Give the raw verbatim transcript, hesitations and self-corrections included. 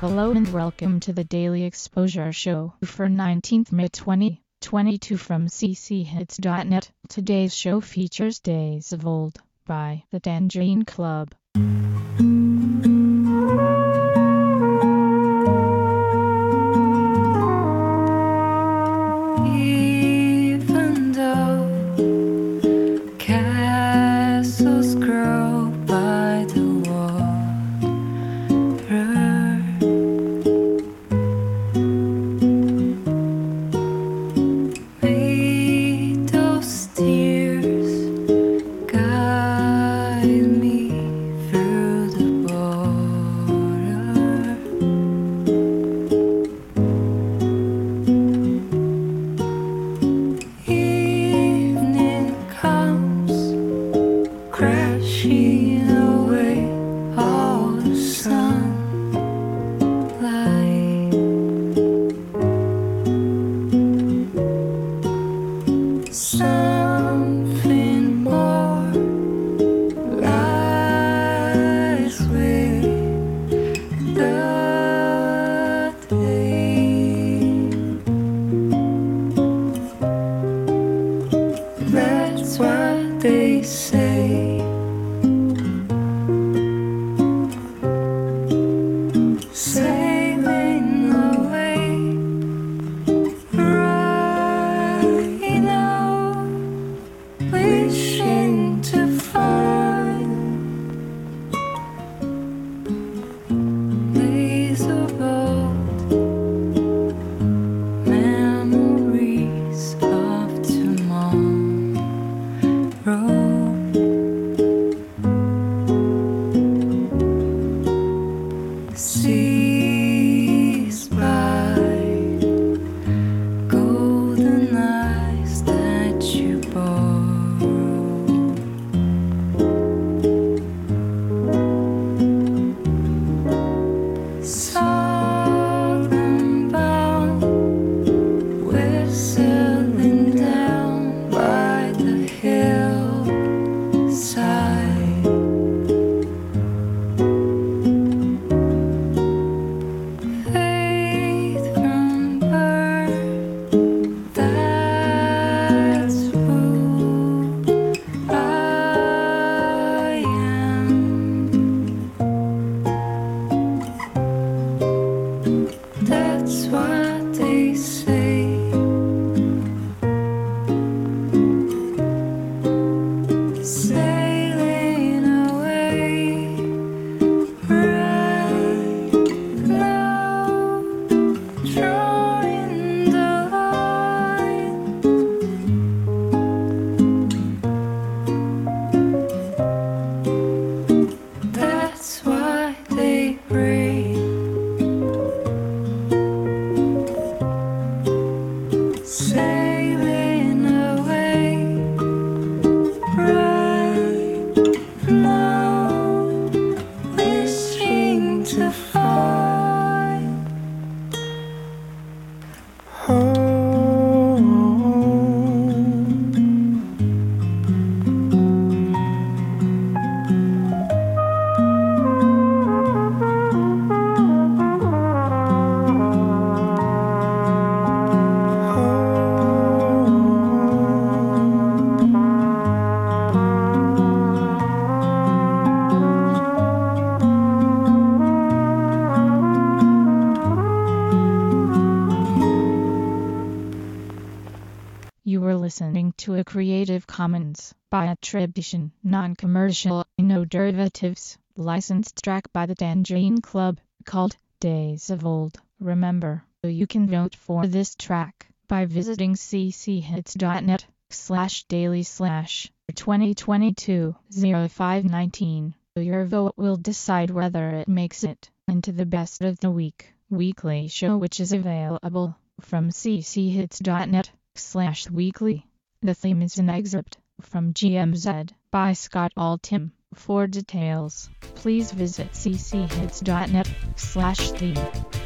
Hello and welcome to the Daily Exposure Show for nineteenth May twenty twenty-two from c c hits dot net. Today's show features Days of Old by the Tangerine Club. Even though castles grow by the water, may those tears guide me through the border. Evening comes crashing away all the sunlight. Something more lies with the day. That's what they say. Sailing away right now, wishing to find days of old, memories of tomorrow. Seized by golden eyes that you borrow. Southern bound, we're sailing down by the hillside. Faith from birth, that's who I am. That's what they say. Sailing away right now, drawing the line. That's why they break. Sailing away right now, wishing to find home. You were listening to a Creative Commons by attribution, non-commercial, no derivatives, licensed track by the Tangerine Club, called Days of Old. Remember, you can vote for this track by visiting c c hits dot net slash daily slash twenty twenty-two oh five nineteen. Your vote will decide whether it makes it into the best of the week weekly show, which is available from c c hits dot net slash weekly. The theme is an excerpt from G M Z by Scott Altham. For details, please visit c c hits dot net slash theme.